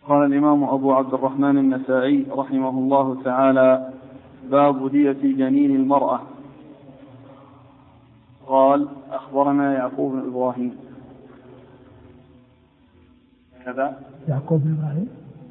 قال الإمام أبو عبد الرحمن النسائي رحمه الله تعالى: باب دية جنين المرأة. قال: أخبرنا يعقوب بن إبراهيم. كذا يعقوب بن إبراهيم.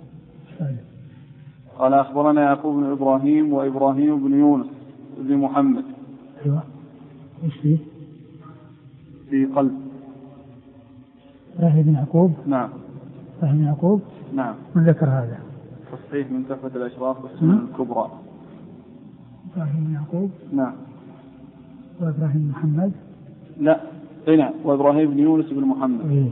قال: أخبرنا يعقوب بن إبراهيم وإبراهيم بن يونس بن محمد. أيوة. إيش فيه؟ في قلب إبراهيم بن يعقوب. نعم. إبراهيم بن يعقوب. نعم. من ذكر هذا؟ تصحيح من تحفة الأشراف والسنن الكبرى. إبراهيم بن يعقوب. نعم. وإبراهيم بن محمد. لا. نعم. وإبراهيم بن يونس بن محمد. إيه.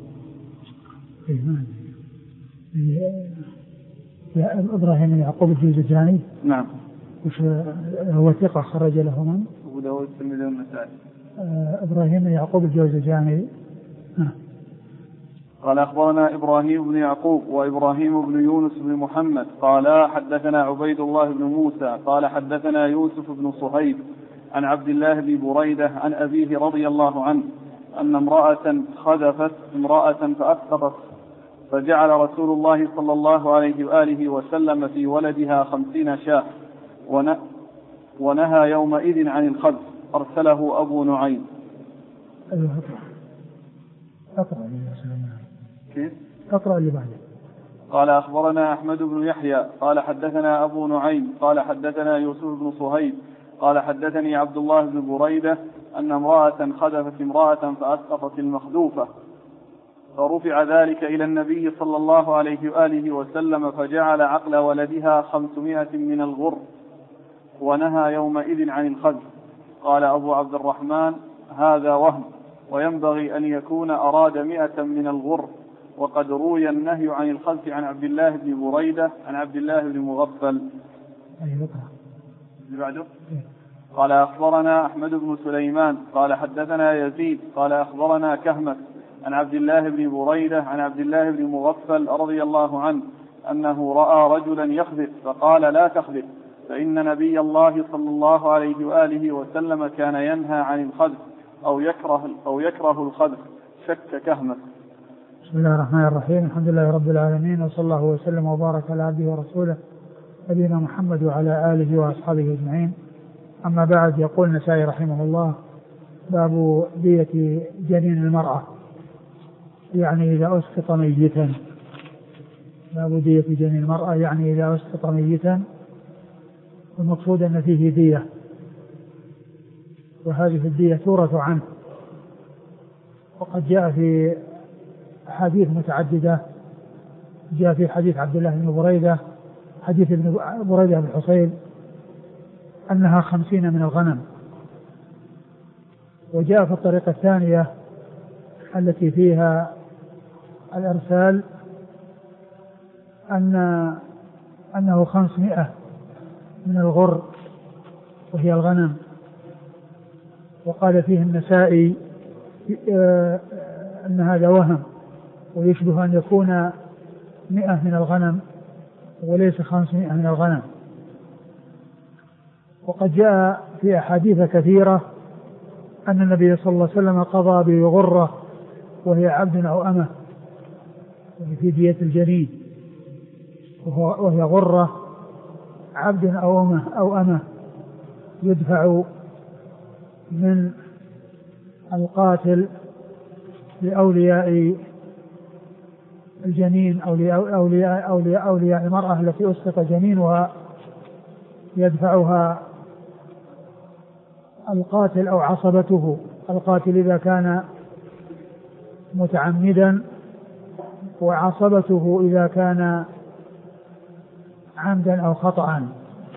إبراهيم بن يعقوب الجوزجاني. نعم. وش هو ثقة خرج له من؟ أبو داود الترمذي والنسائي. إبراهيم بن يعقوب الجوزجاني. قال: أخبرنا إبراهيم بن يعقوب وإبراهيم بن يونس بن محمد قال: حدثنا عبيد الله بن موسى قال: حدثنا يوسف بن صهيب عن عبد الله بن بريدة عن أبيه رضي الله عنه أن امرأة خذفت امرأة فأسقطت، فجعل رسول الله صلى الله عليه وآله وسلم في ولدها 50 شاة، ونهى يومئذ عن الخذف. أرسله أبو نعيم. أقرأ اللي بعده. قال: أخبرنا أحمد بن يحيى قال: حدثنا أبو نعيم قال: حدثنا يوسف بن صهيب قال: حدثني عبد الله بن بريدة أن امرأة خذفت امرأة فأسقطت المخذوفة، فرفع ذلك إلى النبي صلى الله عليه وآله وسلم، فجعل عقل ولدها 500 من الغر، ونهى يومئذ عن الخذف. قال أبو عبد الرحمن: هذا وهم، وينبغي أن يكون أراد 100 من الغر، وقد روي النهي عن الخذف عن عبد الله بن بريدة عن عبد الله بن مغفل. قال: أخبرنا أحمد بن سليمان قال: حدثنا يزيد قال: أخبرنا كهمة عن عبد الله بن بريدة عن عبد الله بن مغفل رضي الله عنه أنه رأى رجلا يخذف فقال: لا تخذف، فإن نبي الله صلى الله عليه وآله وسلم كان ينهى عن الخذف أو يكره الخذف. شك كهمة. بسم الله الرحمن الرحيم. الحمد لله رب العالمين، وصلى الله وسلم وبارك على عبده ورسوله نبينا محمد وعلى آله وأصحابه أجمعين. أما بعد، يقول النسائي رحمه الله: باب دية جنين المرأة، يعني إذا أسقط ميتا. باب دية جنين المرأة يعني إذا أسقط ميتا، والمقصود أن فيه دية، وهذه الدية تورث عنه. وقد جاء في أحاديث متعددة، جاء في حديث عبد الله بن بريدة، حديث ابن بريدة بن الحصيب، أنها 50 من الغنم. وجاء في الطريقة الثانية التي فيها الإرسال أنه 500 من الغر وهي الغنم. وقال فيه النسائي أن هذا وهم، ويشبه أن يكون 100 من الغنم وليس 500 من الغنم. وقد جاء في أحاديث كثيرة أن النبي صلى الله عليه وسلم قضى بغرة وهي عبد أو أمة، وهي في دية الجنين، وهي غرة عبد أو أمة يدفع من القاتل لأولياء الجنين أو أولياء المرأة التي أسقط جنينها، يدفعها القاتل أو عصبته. القاتل إذا كان متعمدا، وعصبته إذا كان عمدا أو خطأ.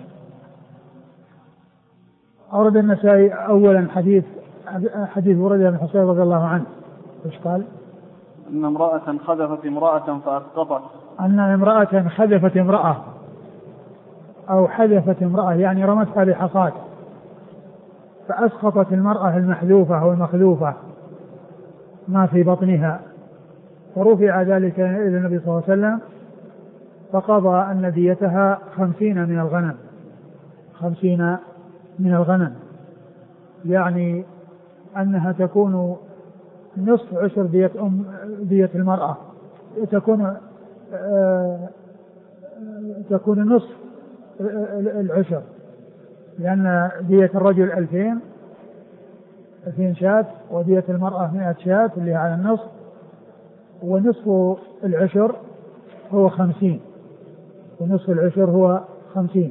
أورد النسائي أولا حديث بريدة بن الحصيب رضي الله عنه. إيش قال؟ أن امرأة خذفت امرأة فأسقطت. أن امرأة خذفت امرأة أو حذفت امرأة، يعني رمتها بحصاة فأسقطت المرأة المحذوفة أو المخذوفة ما في بطنها، فرفع ذلك إلى النبي صلى الله عليه وسلم، فقضى أن ديتها 50 من الغنم. 50 من الغنم يعني أنها تكون نصف عشر دية المرأة، تكون تكون نصف العشر، لأن دية الرجل 2000 شاة، ودية المرأة 100 شاة اللي على النصف، ونصف العشر هو 50، ونصف العشر هو 50.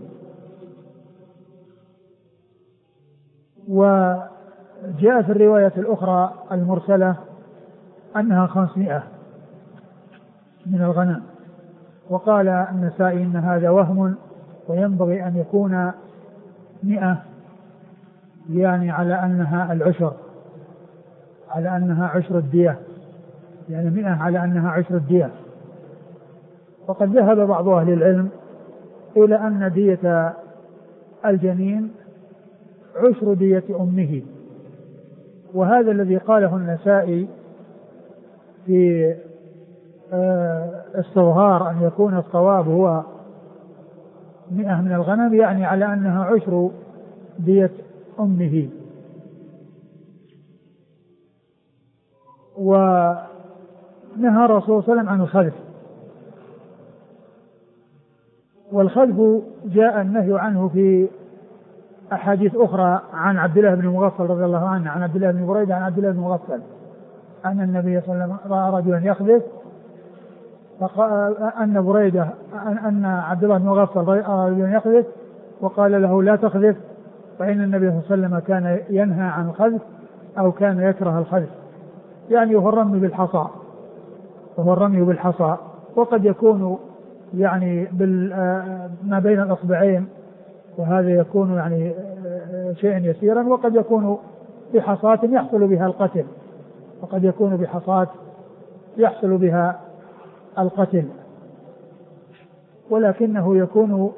وجاء في الرواية الأخرى المرسلة أنها 500 من الغنم. وقال النسائي إن هذا وهم، وينبغي أن يكون 100، يعني على أنها العشر، على أنها عشر الدية، يعني 100 على أنها عشر الدية. وقد ذهب بعض أهل العلم إلى أن دية الجنين عشر دية أمه، وهذا الذي قاله النسائي في الصغار أن يكون الصواب هو 100 من الغنم، يعني على أنها عشر دية أمه. ونهى الرسول صلى الله عليه وسلم عن الخلف، والخلف جاء النهي عنه في أحاديث أخرى عن عبد الله بن مغفل رضي الله عنه، عن عبد الله بن بريدة عن عبد الله بن مغفل أن النبي صلى الله عليه وسلم رأى رجلا يخلف، فقال أن بريدة أن عبد الله بن مغفل رأى رجلا يخلف وقال له لا تخلف، فإن النبي صلى الله عليه وسلم كان ينهى عن الخلف أو كان يكره الخلف، يعني هو الرمي بالحصى، وهو الرمي بالحصى، وقد يكون يعني ما بين الأصبعين، وهذا يكون يعني شيئا يسيرا، وقد يكون بحصاة يحصل بها القتل، وقد يكون بحصاة يحصل بها القتل، ولكنه يكون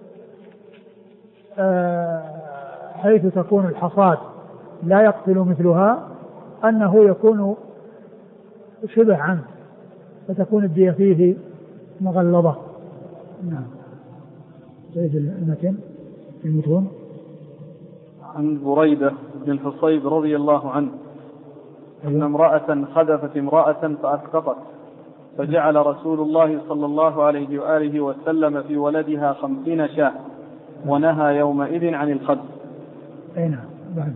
حيث تكون الحصاة لا يقتل مثلها أنه يكون شبه عنه، فتكون الدية فيه مغلظة. نعم. زيد المتن في المتون. عن بريدة بن الحصيب رضي الله عنه أن امرأة خذفت امرأة فأسقطت، فجعل رسول الله صلى الله عليه وآله وسلم في ولدها 50 شاة، ونهى يومئذ عن الخذف. أين بعد؟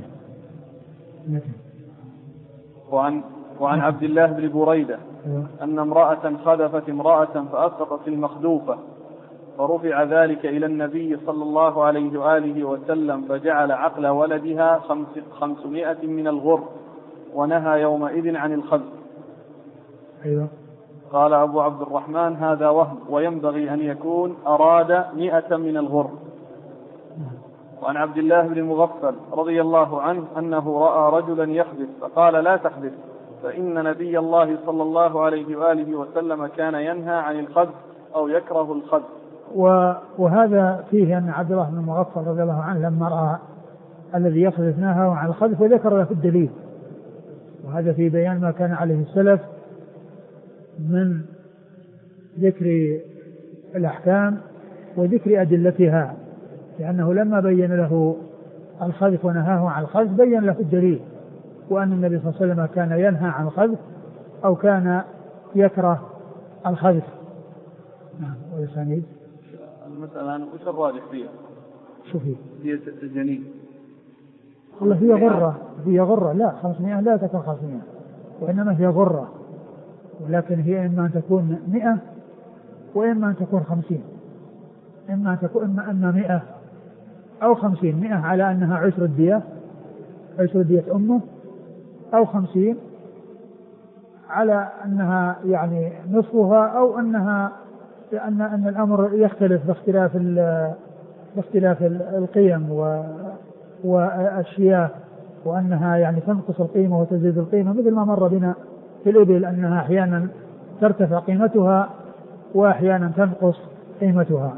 وعن عبد الله بن بريدة أن امرأة خذفت امرأة فأسقطت المخذوفة، فرفع ذلك إلى النبي صلى الله عليه وآله وسلم، فجعل عقل ولدها 500 من الغر، ونهى يومئذ عن الخذف. أيوة. قال أبو عبد الرحمن هذا وهم، وينبغي أن يكون أراد 100 من الغر. وعن عبد الله بن مغفل رضي الله عنه أنه رأى رجلا يخذف فقال لا تخذف، فإن نبي الله صلى الله عليه وآله وسلم كان ينهى عن الخذف أو يكره الخذف. وهذا فيه أن عبد الله بن مغفل رضي الله عنه لما رأى الذي يخذف نهى عن الخذف وذكر له الدليل، وهذا في بيان ما كان عليه السلف من ذكر الأحكام وذكر أدلتها، لأنه لما بين له الخذف ونهاه عن الخذف بين له الدليل، وأن النبي صلى الله عليه وسلم كان ينهى عن الخذف أو كان يكره الخذف. نعم. والسند المسألة وش الراجح فيها؟ شوفي هي الجنين والله هي غرة لا 500 لا تكون 500، وإنما هي غرة، ولكن هي إما أن تكون 100 وإما أن تكون 50، إما أن تكون إما 100 أو 50، 100 على أنها عشر الدية أمه، أو 50 على أنها يعني نصفها، أو أنها أن الأمر يختلف باختلاف القيم والأشياء، وأنها يعني تنقص القيمة وتزيد القيمة، مثل ما مر بنا في الإبل أنها أحيانا ترتفع قيمتها وأحيانا تنقص قيمتها.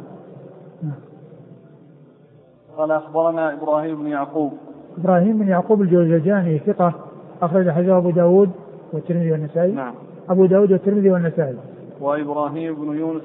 قال أخبرنا إبراهيم بن يعقوب الجوزجاني ثقة، أخرج حديثه أبو داود والترمذي والنسائي. نعم. أبو داود والترمذي والنسائي. وإبراهيم بن يونس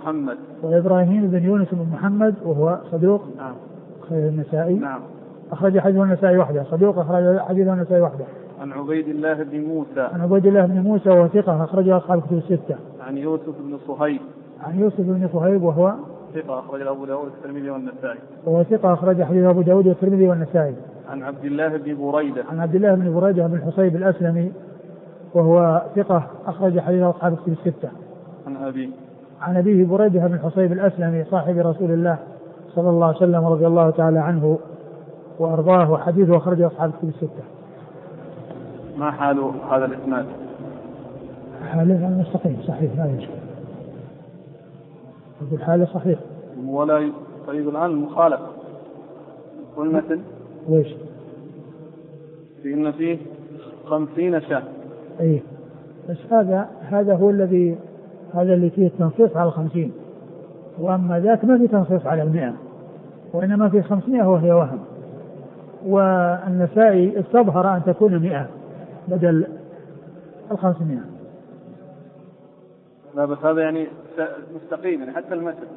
بن محمد وهو صدوق. نعم. أخرج النسائي. نعم. أخرج حديثه النسائي وحده، صدوق أخرج حديثه النسائي وحده. عن عبيد الله بن موسى وهو ثقة، أخرجه أصحاب الكتب الستة. عن يوسف بن صهيب وهو ثقة أخرج أبو داود والترمذي والنسائي. وهو ثقة أخرج حديث أبو داود والترمذي والنسائي. عن عبد الله بن بريدة. عن عبد الله بن بريدة بن الحصيب الأسلمي وهو ثقة أخرج حديث أصحاب الكتب الستة. عن أبيه بريدة بن الحصيب الأسلمي صاحب رسول الله صلى الله عليه وسلم رضي الله تعالى عنه وأرضاه، وحديثه أخرجه أصحاب الكتب الستة. ما حال هذا الإسناد؟ حاله مستقيم صحيح لا يشكل. يقول حاله صحيح ولا طيب. الآن المخالف والمثل ليش؟ إن فيه 50 شاة. إيه بس هذا هو الذي هذا اللي فيه التنصيص على 50، وأما ذاك ما فيه تنصيص على 100 وإنما فيه 500 وهي وهم. والنسائي استظهر أن تكون 100 بدل 500. لا بس هذا يعني مستقيم يعني حتى المثل.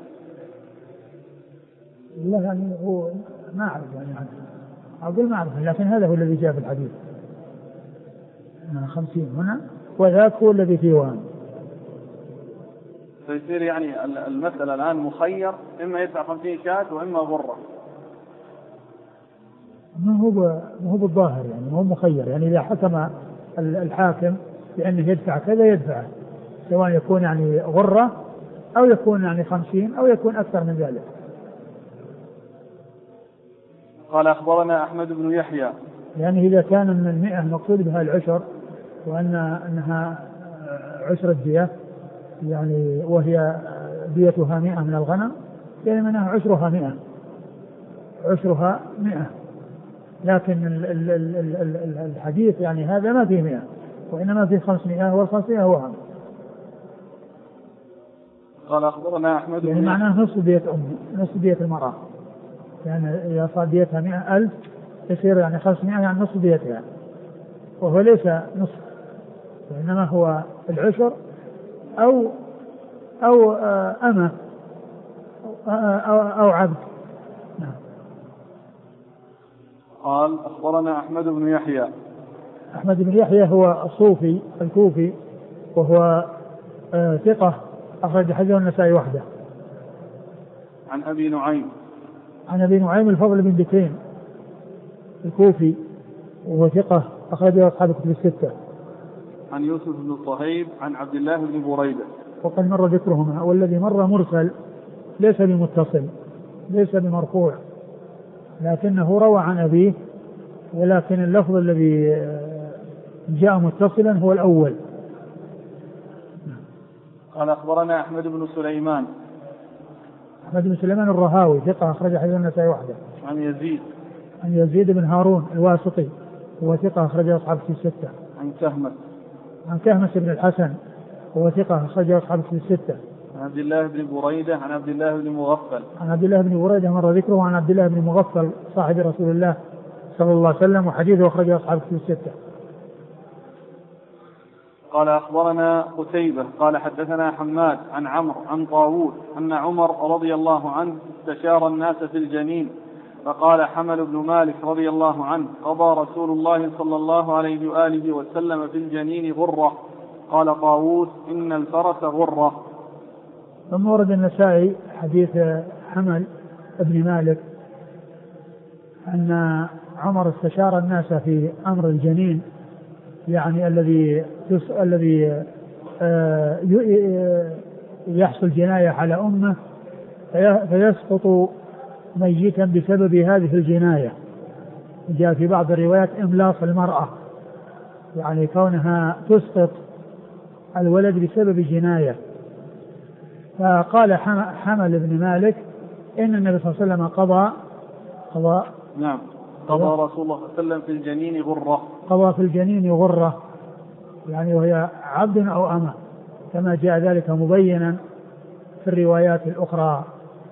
لا يعني هو ما أعرف يعني أقول ما أعرف، لكن هذا هو الذي جاء في الحديث 50 هنا وذاك هو الذي فيه وهم. فيصير يعني المسألة الآن مخير، إما يدفع 50 شاة وإما غرة. ما هو بالظاهر يعني هو مخير، يعني إذا حكم الحاكم بأنه يدفع كذا يدفع، سواء يكون يعني غرة أو يكون يعني 50 أو يكون أكثر من ذلك. قال أخبرنا أحمد بن يحيى. يعني إذا كان من 100 مقصود بها العشر وأنها عشر الدية يعني وهي ديتها 100 من الغنم، يعني منها عشرها 100 لكن الحديث يعني هذا ما فيه 100 وإنما فيه 500 والخمسمائة وهم. قال أخبرنا أحمد يعني معناه نصف دية المرأة، يعني إذا صار ديتها 100,000 يصير يعني 500 يعني نصف ديتها، وهو ليس نصف وإنما هو العشر أو أمة أو عبد. نعم. قال أخبرنا أحمد بن يحيى. أحمد بن يحيى هو الصوفي الكوفي وهو ثقة أخرج حديث النسائي وحده. عن أبي نعيم الفضل بن دكين الكوفي وهو ثقة أخرج أصحاب الكتب الستة. عن يوسف بن صهيب عن عبد الله بن بريدة. وقد مر ذكرهما، والذي مر مرسل ليس بمتصل ليس بمرفوع لكنه روى عن أبيه، ولكن اللفظ الذي جاء متصلا هو الأول. قال أخبرنا أحمد بن سليمان الرهاوي ثقة أخرج حديث النسائي وحده. عن يزيد بن هارون الواسطي هو ثقة أخرج أصحاب الستة. عن كهمس بن الحسن هو ثقة أخرج أصحاب الستة. عن عبد الله بن بريدة عن عبد الله بن بريدة مر ذكره، عن عبد الله بن مغفل صاحب رسول الله صلى الله عليه وسلم وحديثه أخرج أصحاب الستة. قال أخبرنا قتيبة قال حدثنا حماد عن عمرو عن طاووس أن عمر رضي الله عنه استشار الناس في الجنين فقال حمل بن مالك رضي الله عنه قضى رسول الله صلى الله عليه وآله وسلم في الجنين غرة. قال طاووس إن الفرس غرة. ثم ورد النسائي حديث حمل بن مالك أن عمر استشار الناس في أمر الجنين، يعني الذي يحصل جناية على أمه فيسقط ميتا بسبب هذه الجناية. جاء في بعض الروايات إملاص المرأة، يعني كونها تسقط الولد بسبب جناية. فقال حمل بن مالك إن النبي صلى الله عليه وسلم قضى رسول الله صلى الله عليه وسلم في الجنين غرة. قضى في الجنين غرة يعني وهي عبد أو أمة كما جاء ذلك مبينا في الروايات الأخرى.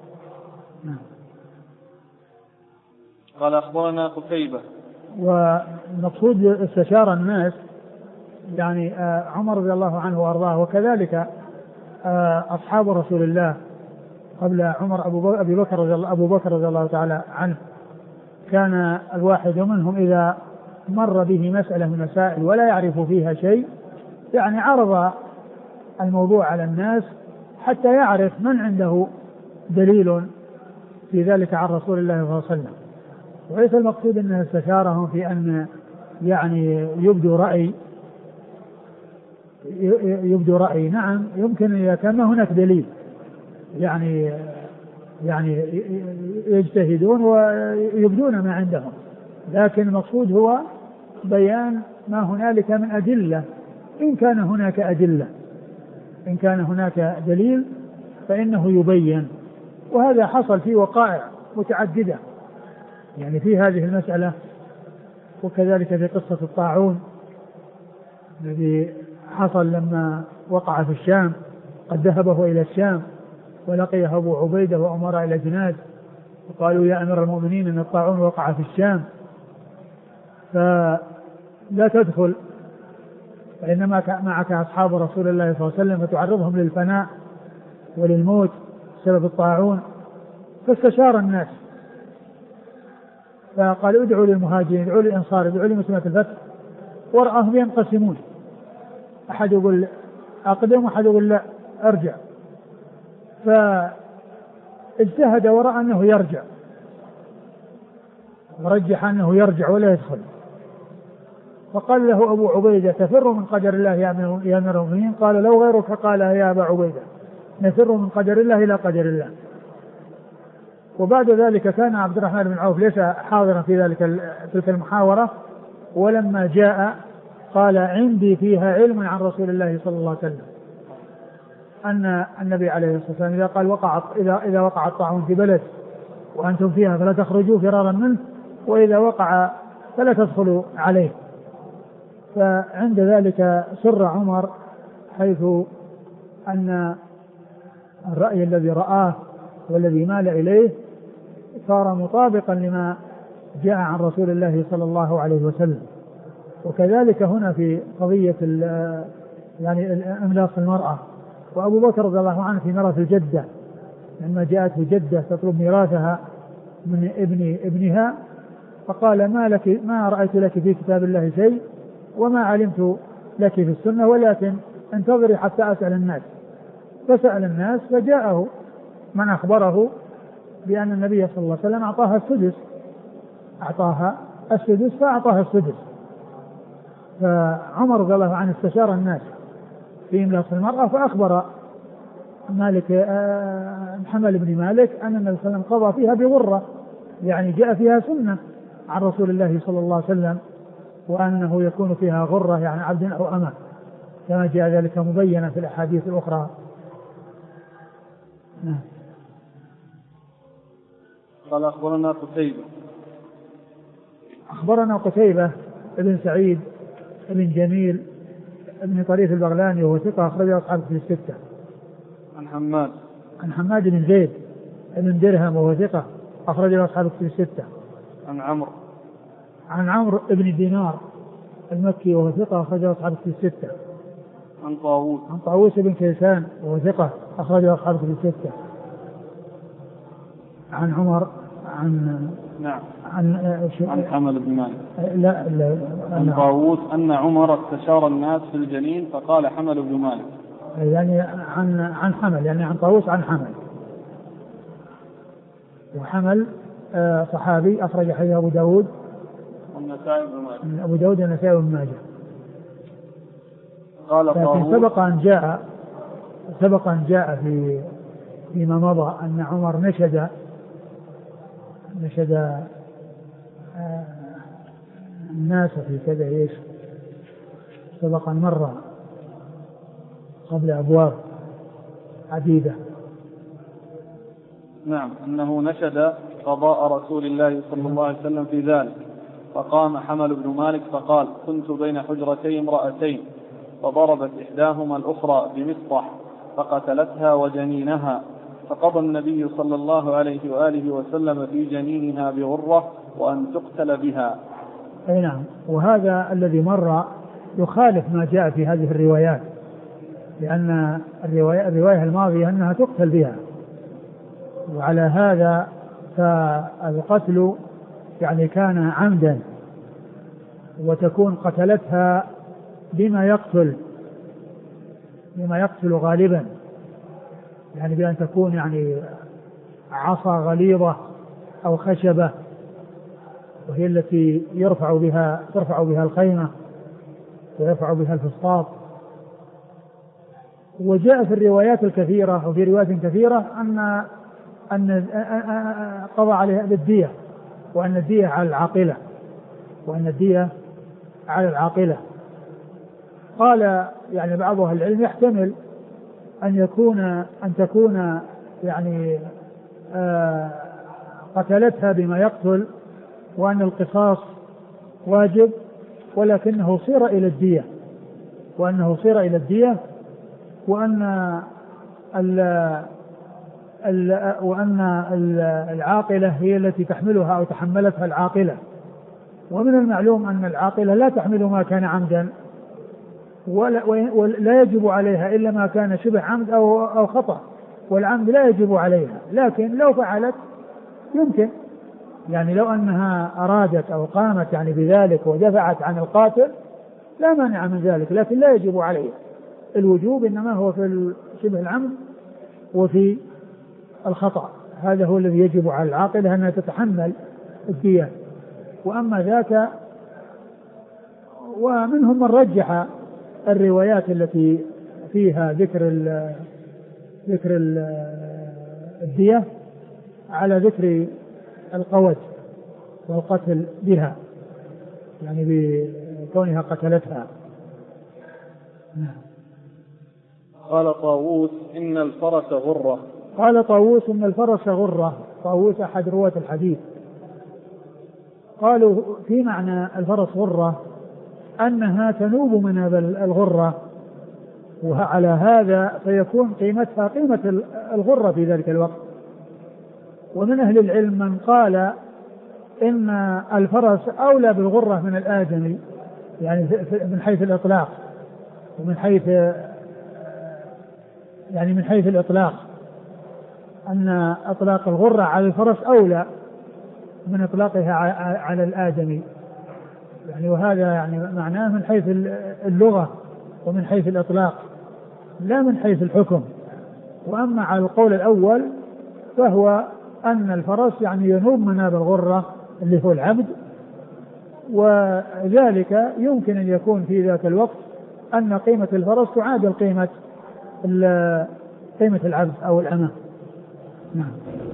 قال أخبرنا قتيبة. والمقصود استشار الناس يعني عمر رضي الله عنه وأرضاه، وكذلك أصحاب رسول الله قبل عمر أبو بكر رضي الله تعالى عنه، كان الواحد منهم إذا مر به مسألة من مسائل ولا يعرف فيها شيء يعني عرض الموضوع على الناس حتى يعرف من عنده دليل في ذلك عن رسول الله صلى الله عليه وسلم. وليس المقصود أنه استشارهم في أن يعني يبدو رأي. نعم يمكن إذا كان هناك دليل يعني يجتهدون ويبدون ما عندهم، لكن المقصود هو بيان ما هنالك من أدلة إن كان هناك دليل فإنه يبين. وهذا حصل في وقائع متعددة يعني في هذه المسألة، وكذلك في قصة الطاعون الذي حصل لما وقع في الشام، قد ذهبه إلى الشام ولقيه أبو عبيدة وأمر إلى جناد وقالوا يا أمير المؤمنين إن الطاعون وقع في الشام فلا تدخل، فإنما معك أصحاب رسول الله صلى الله عليه وسلم فتعرضهم للفناء وللموت بسبب الطاعون. فاستشار الناس فقالوا ادعوا للمهاجرين، ادعوا للأنصار، ادعوا لمسلمة الفتح، ورآهم ينقسمون، أحد يقول أقدم وأحد يقول لا أرجع، فاجتهد ورأى أنه يرجع ورجح أنه يرجع ولا يدخل. فقال له أبو عبيدة تفر من قدر الله يا أمير المؤمنين؟ قال لو غيرك قال يا أبا عبيدة نفر من قدر الله إلى قدر الله. وبعد ذلك كان عبد الرحمن بن عوف ليس حاضرا في تلك المحاورة، ولما جاء قال عندي فيها علم عن رسول الله صلى الله عليه وسلم أن النبي عليه الصلاة والسلام إذا قال إذا وقع الطاعون في بلد وأنتم فيها فلا تخرجوا فرارا منه، وإذا وقع فلا تدخلوا عليه. فعند ذلك سر عمر حيث أن الرأي الذي رآه والذي مال إليه صار مطابقا لما جاء عن رسول الله صلى الله عليه وسلم. وكذلك هنا في قضية إملاق المرأة، وأبو بكر رضي الله عنه في ميراث الجدة لما جاءته جدة تطلب ميراثها من ابنها فقال ما رأيت لك في كتاب الله شيء وما علمت لك في السنة، ولكن انتظري حتى أسأل الناس. فسأل الناس فجاءه من أخبره بأن النبي صلى الله عليه وسلم أعطاها السدس فأعطاها السدس. فعمر رضي الله عنه استشار الناس في إملاق المرأة، فأخبر محمد بن مالك أن النبي صلى الله عليه وسلم قضى فيها بغرة، يعني جاء فيها سنة عن رسول الله صلى الله عليه وسلم، وأنه يكون فيها غرة يعني عبد أو أمة كما جاء ذلك مبينا في الأحاديث الأخرى. قال أخبرنا قتيبة ابن سعيد ابن جميل ابن طريف البغلاني وهو ثقة أخرجه أصحاب في الستة. عن حماد بن زيد ابن درهم وهو ثقة أخرجه أصحاب في الستة. عن عمرو ابن دينار المكي وهو ثقة أخرجه أصحاب في الستة. عن طاووس بن كيسان وهو ثقة أخرجه أصحاب في الستة. عن عمر عن حمل بن مالك عن طاووس أن عمر استشار الناس في الجنين فقال حمل بن مالك، يعني عن حمل يعني عن طاووس عن حمل. وحمل صحابي أخرج حديث أبو داود والنسائي وابن ماجه. لكن سبق أن جاء فيما مضى أن عمر نشد الناس في كذا ايش سبق مرة قبل أبواب عديدة. نعم أنه نشد قضاء رسول الله صلى الله عليه وسلم في ذلك، فقام حمل بن مالك فقال كنت بين حجرتي امرأتين فضربت إحداهما الأخرى بمسطح فقتلتها وجنينها، فقضى النبي صلى الله عليه وآله وسلم في جنينها بغرة وأن تقتل بها. أي نعم. وهذا الذي مر يخالف ما جاء في هذه الروايات، لأن الرواية الماضية أنها تقتل بها، وعلى هذا فالقتل يعني كان عمدا، وتكون قتلتها بما يقتل غالبا، يعني بأن تكون يعني عصا غليظة أو خشبة، وهي التي ترفع بها الخيمة ويرفع بها الفسطاط. وجاء في الروايات الكثيرة وفي روايات كثيرة أن قضى عليها بالدية، وأن الدية على العاقلة قال يعني بعض أهل العلم يحتمل أن تكون يعني قتلتها بما يقتل، وأن القصاص واجب، ولكنه صير إلى الدية، وأن العاقلة هي التي تحملها أو تحملتها العاقلة. ومن المعلوم أن العاقلة لا تحمل ما كان عمدا، ولا يجب عليها إلا ما كان شبه عمد أو خطأ، والعمد لا يجب عليها. لكن لو فعلت يمكن، يعني لو أنها أرادت أو قامت يعني بذلك ودفعت عن القاتل لا مانع من ذلك، لكن لا يجب عليها. الوجوب إنما هو في شبه العمد وفي الخطأ، هذا هو الذي يجب على العاقلة أنها تتحمل الدية. وأما ذاك، ومنهم من رجح الروايات التي فيها ذكر الدية على ذكر القود والقتل بها، يعني بكونها قتلتها. قال طاووس إن الفرس غرة. طاووس أحد رواة الحديث. قالوا في معنى الفرس غرة أنها تنوب مناب الغرة، وعلى هذا فيكون قيمتها قيمة الغرة في ذلك الوقت. ومن أهل العلم من قال إن الفرس أولى بالغرة من الآدمي، يعني من حيث الإطلاق، ومن حيث الإطلاق أن إطلاق الغرة على الفرس أولى من إطلاقها على الآدمي، يعني وهذا يعني معناه من حيث اللغة ومن حيث الإطلاق لا من حيث الحكم. وأما على القول الأول فهو أن الفرس يعني ينوب مناب الغرة اللي هو العبد، وذلك يمكن أن يكون في ذاك الوقت أن قيمة الفرس تعادل قيمة العبد أو الأمة. نعم.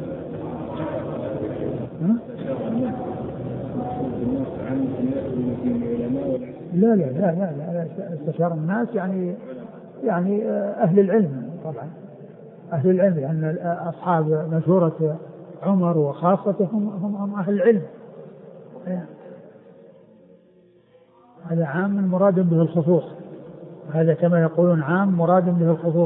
لا استشار الناس يعني أهل العلم، طبعا أهل العلم، لأن أصحاب مشورة عمر وخاصته هم أهل العلم. هذا عام مراد به الخصوص، هذا كما يقولون عام مراد به الخصوص.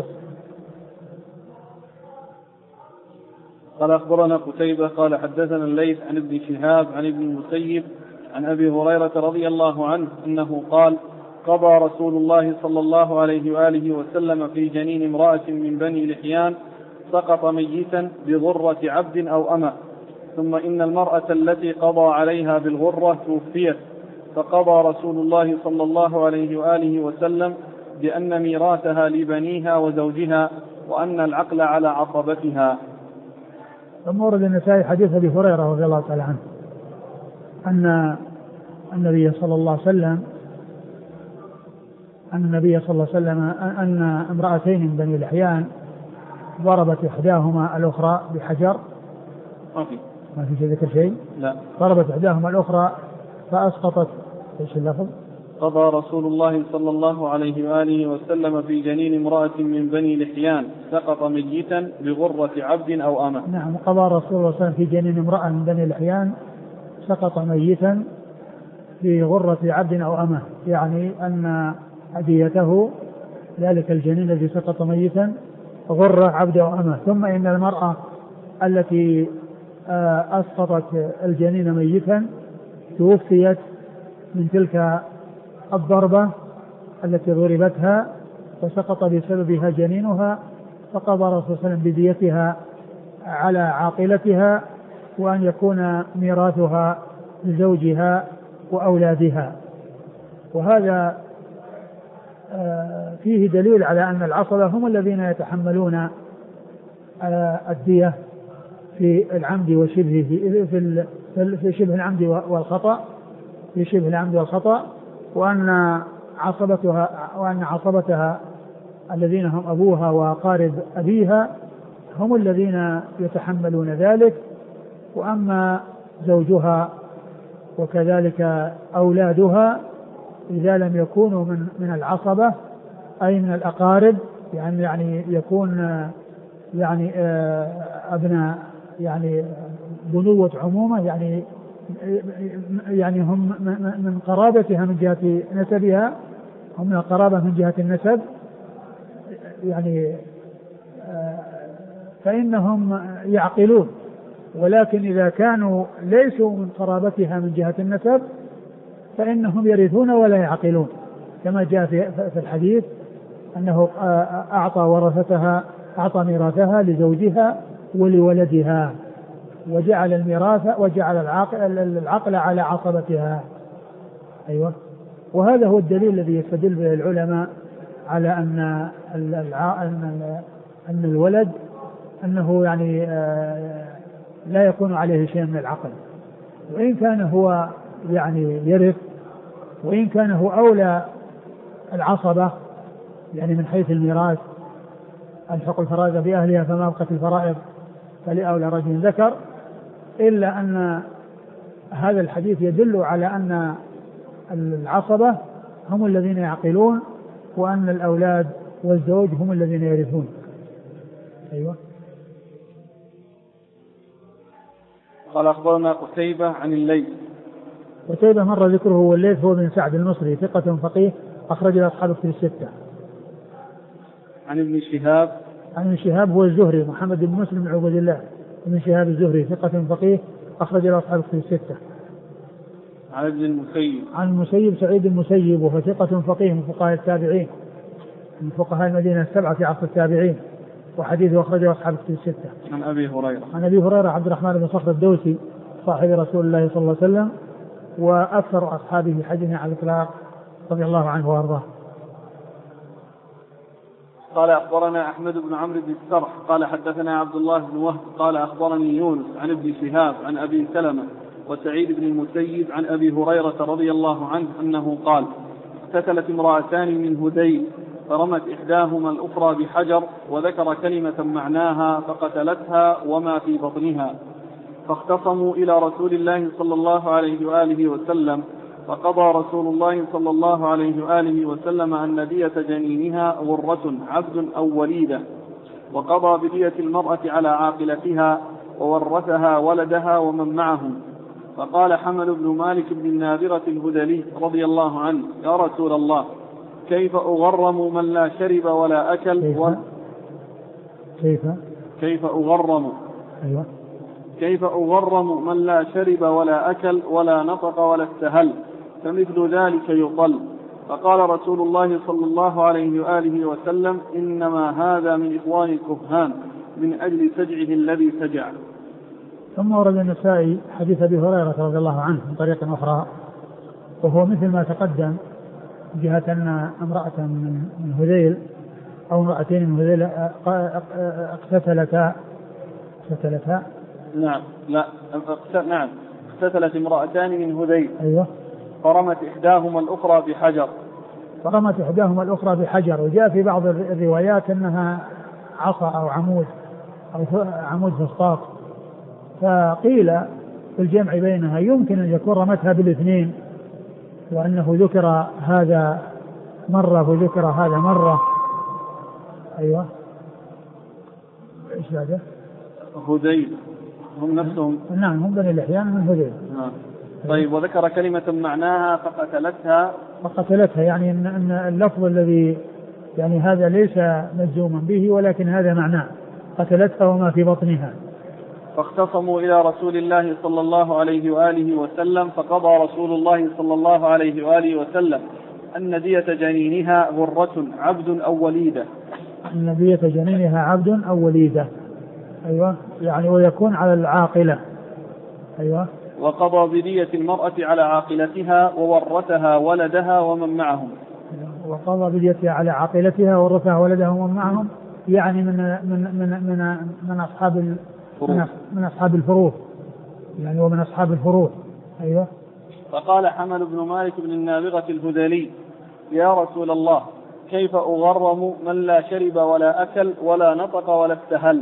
قال أخبرنا قتيبة قال حدثنا الليث عن ابن شهاب عن ابن المسيب عن أبي هريرة رضي الله عنه أنه قال قضى رسول الله صلى الله عليه وآله وسلم في جنين امرأة من بني لحيان سقط ميتا بغرة عبد أو أمة، ثم إن المرأة التي قضى عليها بالغرة توفيت، فقضى رسول الله صلى الله عليه وآله وسلم بأن ميراثها لبنيها وزوجها، وأن العقل على عصبتها. ثم ورد النسائي حديث أبي هريرة رضي الله تعالى عنه أن النبي صلى الله عليه وسلم أن امرأتين من بني لحيان ضربت إحداهما الأخرى بحجر. ما في ذكر شيء؟ لا. ضربت إحداهما الأخرى فأسقطت. إيش اللفظ؟ قضى رسول الله صلى الله عليه وآله وسلم في جنين امرأة من بني لحيان سقط ميتا بغرة عبد أو أمة. نعم، قضى رسول الله صلى الله عليه وسلم في جنين امرأة من بني لحيان سقط ميتا بغرة عبد أو أمة، يعني أن هديته ذلك الجنين الذي سقط ميتا غرة عبد أو أمة. ثم إن المرأة التي أسقطت الجنين ميتا توفيت من تلك الضربة التي ضربتها فسقط بسببها جنينها، فقضى رسول الله صلى الله عليه وسلم بديتها على عاقلتها، وأن يكون ميراثها لزوجها وأولادها. وهذا فيه دليل على أن العصبة هم الذين يتحملون الدية في العمد وشبهه في شبه العمد والخطأ، في شبه العمد والخطأ، وأن عصبتها الذين هم أبوها وأقارب أبيها هم الذين يتحملون ذلك، وأما زوجها وكذلك أولادها إذا لم يكونوا من العصبة أي من الأقارب، يعني يكون يعني أبناء يعني بنوة عمومة، يعني هم من قرابتها من جهة نسبها، هم من القرابة من جهة النسب، يعني فإنهم يعقلون. ولكن إذا كانوا ليسوا من قرابتها من جهة النسب فإنهم يرثون ولا يعقلون، كما جاء في الحديث أنه أعطى ميراثها لزوجها ولولدها، وجعل العقل على عصبتها. أيوة. وهذا هو الدليل الذي يستدل به العلماء على أن الولد أنه يعني لا يكون عليه شيء من العقل، وإن كان هو يعني يرث، وإن كان هو أولى العصبة يعني من حيث الميراث، ألحق الفرائض بأهلها فما بقت الفرائض فلأولى رجل ذكر، إلا أن هذا الحديث يدل على أن العصبة هم الذين يعقلون، وأن الأولاد والزوج هم الذين يرثون. أيوة. قال أخبرنا قتيبة عن الليث. قتيبة مر ذكره، والليث هو بن سعد المصري ثقة فقيه أخرج له أصحاب الكتب الستة. عن ابن شهاب. عن ابن شهاب هو الزهري محمد بن مسلم بن عبد الله بن شهاب الزهري ثقة فقيه أخرج له أصحاب الكتب الستة. عن ابن المسيب. عن المسيب سعيد المسيب وهو ثقة فقيه من فقهاء التابعين، من فقهاء المدينة السبعة في عصر التابعين، وحديثه أخرجه أصحاب الكتب الستة. عن أبي هريرة. عن أبي هريرة عبد الرحمن بن صخر الدوسي صاحب رسول الله صلى الله عليه وسلم وأكثر أصحابه حديثا على الإطلاق رضي الله عنه وأرضاه. قال أخبرنا أحمد بن عمرو بن السرح قال حدثنا عبد الله بن وهب قال أخبرني يونس عن ابن شهاب عن أبي سلمة وسعيد بن المسيب عن أبي هريرة رضي الله عنه أنه قال: اقتتلت امرأتان من هذيل فرمت إحداهما الأخرى بحجر وذكر كلمة معناها فقتلتها وما في بطنها، فاختصموا إلى رسول الله صلى الله عليه وآله وسلم، فقضى رسول الله صلى الله عليه وآله وسلم أن دية جنينها غرة عبد أو وليدة، وقضى بدية المرأة على عاقلتها وورثها ولدها ومن معهم. فقال حمل بن مالك بن النابغة الهذلي رضي الله عنه: يا رسول الله، كيف أغرم من لا شرب ولا أكل كيف أغرم أيوة. كيف أغرم من لا شرب ولا أكل ولا نطق ولا استهل، فمثل ذلك يطل. فقال رسول الله صلى الله عليه وآله وسلم: إنما هذا من إخوان الكهان من أجل سجعه الذي سجع. ثم ورد النسائي حديث أبي هريرة رضي الله عنه من طريق أخرى، وهو مثل ما تقدم، جهة أن امرأة من هذيل أو امرأتين من هذيل اقتتلتا. نعم اقتتلت امرأتان من هذيل. أيوة. فرمت إحداهما الأخرى بحجر، وجاء في بعض الروايات أنها عصا أو عمود فسطاط، فقيل في الجمع بينها يمكن أن يكون رمتها بالاثنين، وأنه ذكر هذا مرة وذكر هذا مرة. أيوة. إيش بعده؟ هذيل هم نفسهم. نعم هم بني الإحيان من هذيل. طيب. وذكر كلمة معناها فقتلتها، يعني أن اللفظ الذي يعني هذا ليس مجزوما به، ولكن هذا معناه قتلتها وما في بطنها. فاختصموا إلى رسول الله صلى الله عليه وآله وسلم، فقضى رسول الله صلى الله عليه وآله وسلم أن دية جنينها غرة عبد أو وليدة. أن دية جنينها عبد أو وليدة. أيوة. يعني ويكون على العاقلة. أيوة. وقضى بدية المرأة على عاقلتها وورثها ولدها ومن معهم. وقضى بديتها على عاقلتها وورثها ولدها ومن معهم، يعني من أصحاب من أصحاب الفروع يعني، ومن أصحاب الفروع. أيوة. فقال حمل بن مالك بن النابغة الهذلي: يا رسول الله، كيف أغرم من لا شرب ولا أكل ولا نطق ولا استهل؟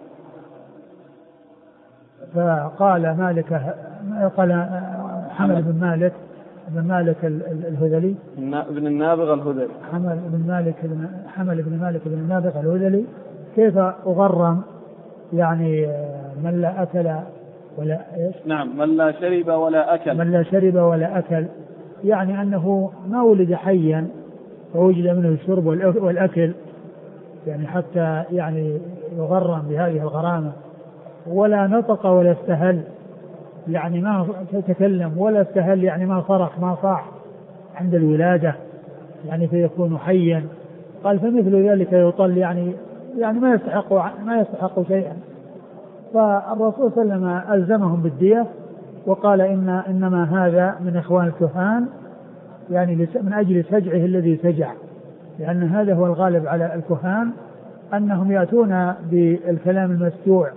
فقال قال حمل بن مالك الهذلي بن النابغة الهذلي، حمل بن مالك بن النابغة الهذلي: كيف أغرم يعني من لا أكل ولا إيش؟ نعم، من لا شرب ولا أكل، يعني أنه ما ولد حيا فوجد منه الشرب والأكل، يعني حتى يعني يغرم بهذه الغرامة، ولا نطق ولا استهل، يعني ما تكلم، ولا استهل يعني ما صرخ ما صاح عند الولادة يعني فيكون حيا. قال: فمثل ذلك يطل، يعني ما يستحق شيئا. فالرسول صلى الله عليه وسلم ألزمهم بالدية، وقال إنما هذا من إخوان الكهان، يعني من أجل سجعه الذي سجع، لأن هذا هو الغالب على الكهان أنهم يأتون بالكلام المسجوع.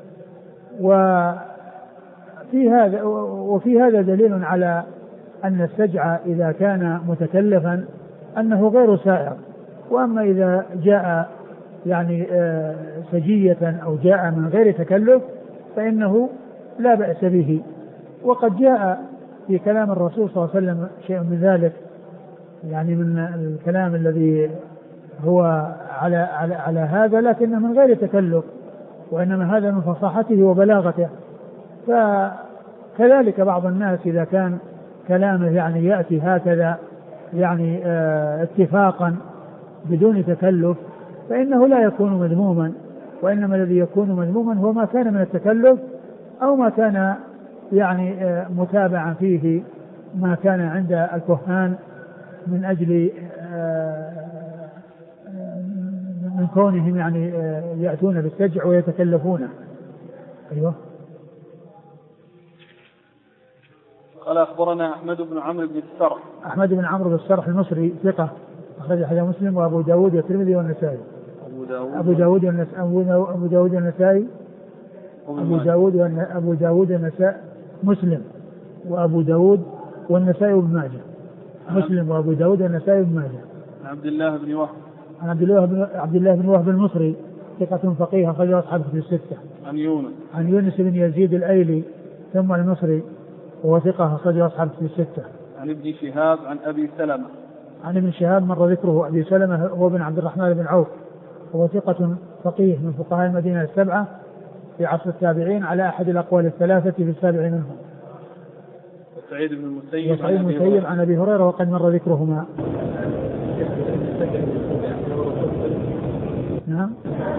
وفي هذا دليل على أن السجع إذا كان متكلفا أنه غير سائر، وأما إذا جاء يعني سجية أو جاء من غير تكلف فإنه لا بأس به. وقد جاء في كلام الرسول صلى الله عليه وسلم شيء من ذلك، يعني من الكلام الذي هو على هذا، لكنه من غير تكلف، وإنما هذا من فصاحته وبلاغته. فكذلك بعض الناس إذا كان كلامه يعني يأتي هكذا يعني اتفاقا بدون تكلف فإنه لا يكون مذموما، وإنما الذي يكون مذموما هو ما كان من التكلف أو ما كان يعني متابعا فيه ما كان عند الكهان من أجل من كونهم يعني يأتون بالسجع ويتكلفونه. أيوه. قال: أخبرنا أحمد بن عمرو بن السرح المصري ثقة، أخرج حديث مسلم وأبو داود والترمذي والنسائي. أبو داود والنسائي مسلم وأبو داود والنسائي وابن ماجه. مسلم وأبو داود والنسائي وابن ماجه. عن عبد الله بن وهب المصري ثقة فقيه، أخرج أصحابه في الستة. عن يونس بن يزيد الأيلي ثم المصري وهو ثقة، أخرج أصحابه في الستة. عن ابن شهاب عن أبي سلمة. عن ابن شهاب مر ذكره. أبي سلمة هو بن عبد الرحمن بن عوف، هو ثقة فقيه من فقهاء المدينة السبعة في عصر التابعين على أحد الأقوال الثلاثة في السابع منهم. سعيد بن المسيب عن أبي هريرة وقد مر ذكرهما. نعم.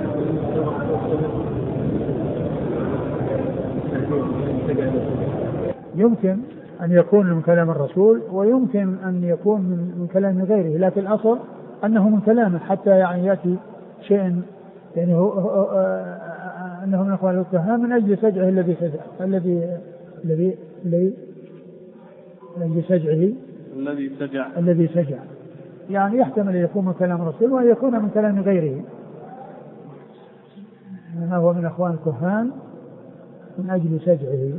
يمكن أن يكون من كلام الرسول ويمكن أن يكون من كلام غيره، لكن الأصل أنه من كلامه، حتى يعني يأتي شيء يعني هو أنه من أخوان الكهان من أجل سجعه الذي سجع، يعني يحتمل أن يكون من كلام الرسول وأن يكون من كلام غيره، إنما هو من أخوان الكهان من أجل سجعه.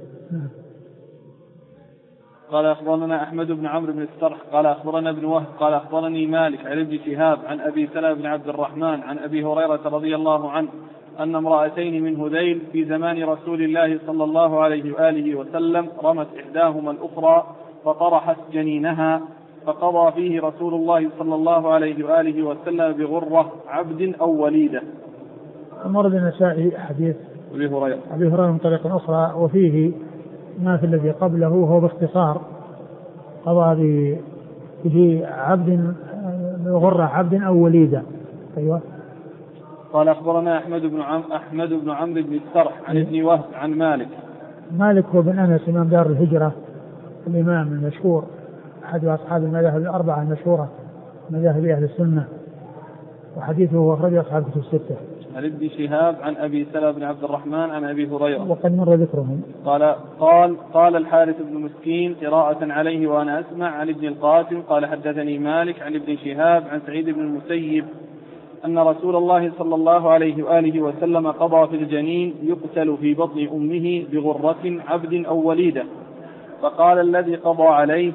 قال: أخبرنا أحمد بن عمرو بن السرح قال أخبرنا ابن وهب قال أخبرني مالك عن ابن شهاب عن أبي سلمة بن عبد الرحمن عن أبي هريرة رضي الله عنه أن امرأتين من هذيل في زمان رسول الله صلى الله عليه وآله وسلم رمت إحداهما الأخرى فطرحت جنينها، فقضى فيه رسول الله صلى الله عليه وآله وسلم بغرة عبد أو وليدة. أمر النسائي حديث أبي هريرة من طريق أخرى وفيه ما في الذي قبله، هو باختصار قضى به عبد بغرة عبد أو وليدة. أيوة. قال: أخبرنا أحمد بن عمرو بن السرح عن ابن وهب عن مالك هو بن أنس إمام دار الهجرة الإمام المشهور أحد أصحاب المذاهب الأربعة المشهورة مذاهب أهل السنة، وحديثه أخرج أصحاب كتب الستة. عن ابن شهاب عن أبي سلمة بن عبد الرحمن عن أبي هريرة وقد مر ذكرهم. قال الحارث بن مسكين قراءة عليه وأنا أسمع عن ابن القاسم قال: حدثني مالك عن ابن شهاب عن سعيد بن المسيب أن رسول الله صلى الله عليه وآله وسلم قضى في الجنين يقتل في بطن أمه بغرة عبد أو وليدة، فقال الذي قضى عليه: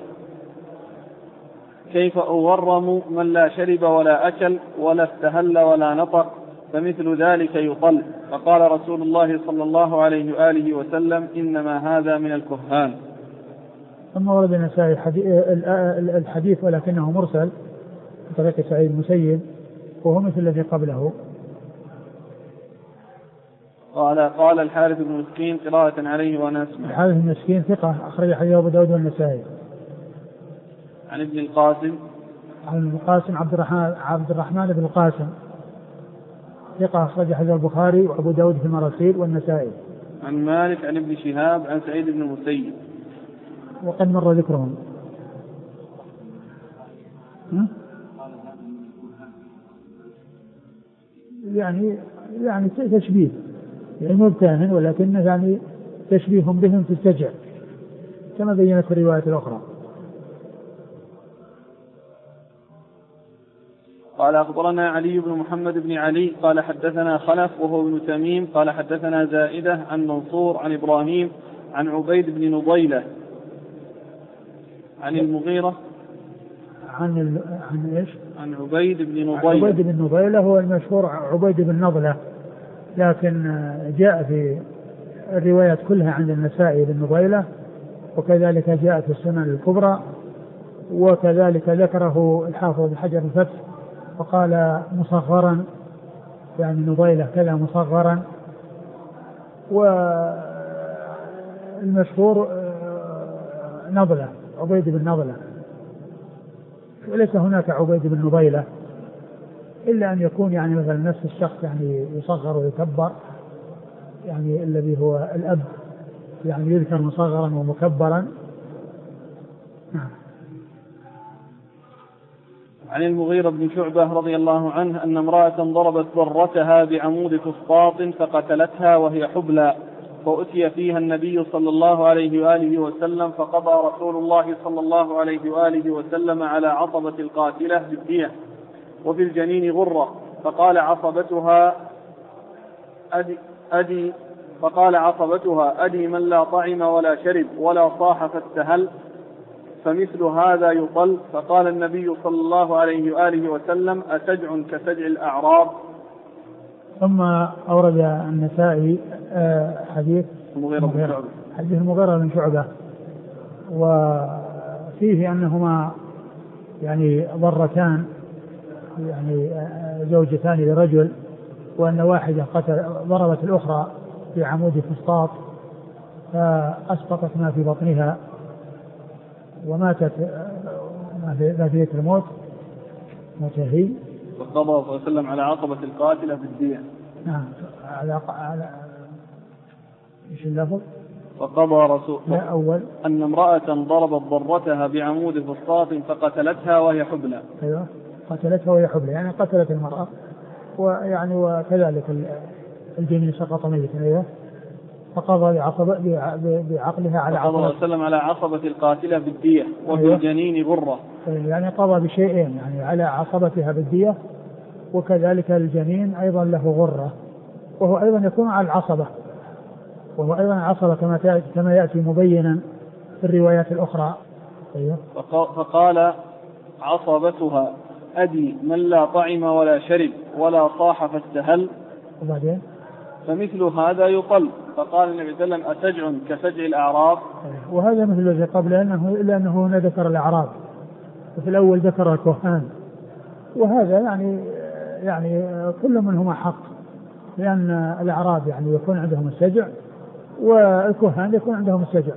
كيف أغرم من لا شرب ولا أكل ولا استهل ولا نطق، فمثل ذلك يطل. فقال رسول الله صلى الله عليه وآله وسلم: إنما هذا من الكهان. ثم ورد النسائي الحديث ولكنه مرسل بطريق سعيد المسيب وهو مثل الذي قبله. قال الحارث بن مسكين قراءة عليه وأنا أسمع. الحارث بن مسكين ثقة أخرج حديث أبو داود والنسائي. عن ابن القاسم. عن ابن القاسم عبد الرحمن بن القاسم ثقة أخرج حديث البخاري وأبو داود في المراسيل والنسائي. عن مالك عن ابن شهاب عن سعيد بن المسيب وقد مر ذكرهم. يعني تشبيه يعني مبتهن ولكنه يعني تشبيه بهم في السجع كما بينت الرواية الأخرى. قال أخبرنا علي بن محمد بن علي قال حدثنا خلف وهو ابن تميم قال حدثنا زائدة عن منصور عن إبراهيم عن عبيد بن نضيلة عن المغيرة عن إيش؟ عن عبيد بن نضيلة. عبيد بن نضيلة هو المشهور عبيد بن نضلة، لكن جاء في الروايات كلها عند النسائي بن نضيلة، وكذلك جاء في السنن الكبرى، وكذلك ذكره الحافظ بن حجر الفتح وقال مصغرا، يعني نضيلة كذا مصغرا. والمشهور نضلة عبيد بن نضلة، وليس هناك عبيد بن نضيلة إلا أن يكون يعني مثلا نفس الشخص يعني يصغر ويكبر، يعني الذي هو الأب يعني يذكر مصغرا ومكبرا. عن المغيرة بن شعبة رضي الله عنه أن امرأة ضربت ضرتها بعمود فسطاط فقتلتها وهي حبلى، فأتي فيها النبي صلى الله عليه وآله وسلم فقضى رسول الله صلى الله عليه وآله وسلم على عصبة القاتلة بالدية وفي الجنين غرة، فقال عصبتها أدي من لا طعم ولا شرب ولا صاح فاستهل، فمثل هذا يطل. فقال النبي صلى الله عليه وآله وسلم: أسجع كسجع الأعراب. ثم أورد النسائي حديث المغيرة بن شعبة، وفيه أنهما يعني ضرتان يعني زوجتان لرجل، وأن واحدة ضربت الأخرى بعمود فسطاط فأسقطت ما في بطنها وماتت نتيجة الموت هي. وقضى صلى الله عليه وسلم على عصبة القاتلة بالدية. نعم على ايش اللفظ؟ وقضى رسول لا أول أن امرأة ضربت ضرتها بعمود فسطاط فقتلتها وهي حبلى. أيوة قتلتها وهي حبلى، يعني قتلت المرأة، ويعني وكذلك الجنين سقط ميتا. أيوة فقضى بعقلها على عصبة. وقضى وسلم على عصبة القاتلة بالدية وفي الجنين غرة، يعني قضى بشيئين، يعني على عصبتها بالدية وكذلك الجنين أيضا له غرة، وهو أيضا يكون على العصبة، وهو أيضا عصبة كما يأتي مبينا في الروايات الأخرى. أيوة. فقال عصبتها أدي من لا طعم ولا شرب ولا صاح فاستهل، وبعدين فمثل هذا يطل. فقال النبي صلى الله عليه وسلم: أسجع كسجع الأعراب. وهذا مثل الذي قبل، لأنه هنا ذكر الأعراب، وفي الأول ذكر الكهان، وهذا يعني كل منهما حق، لأن الأعراب يعني يكون عندهم السجع والكهان يكون عندهم السجع.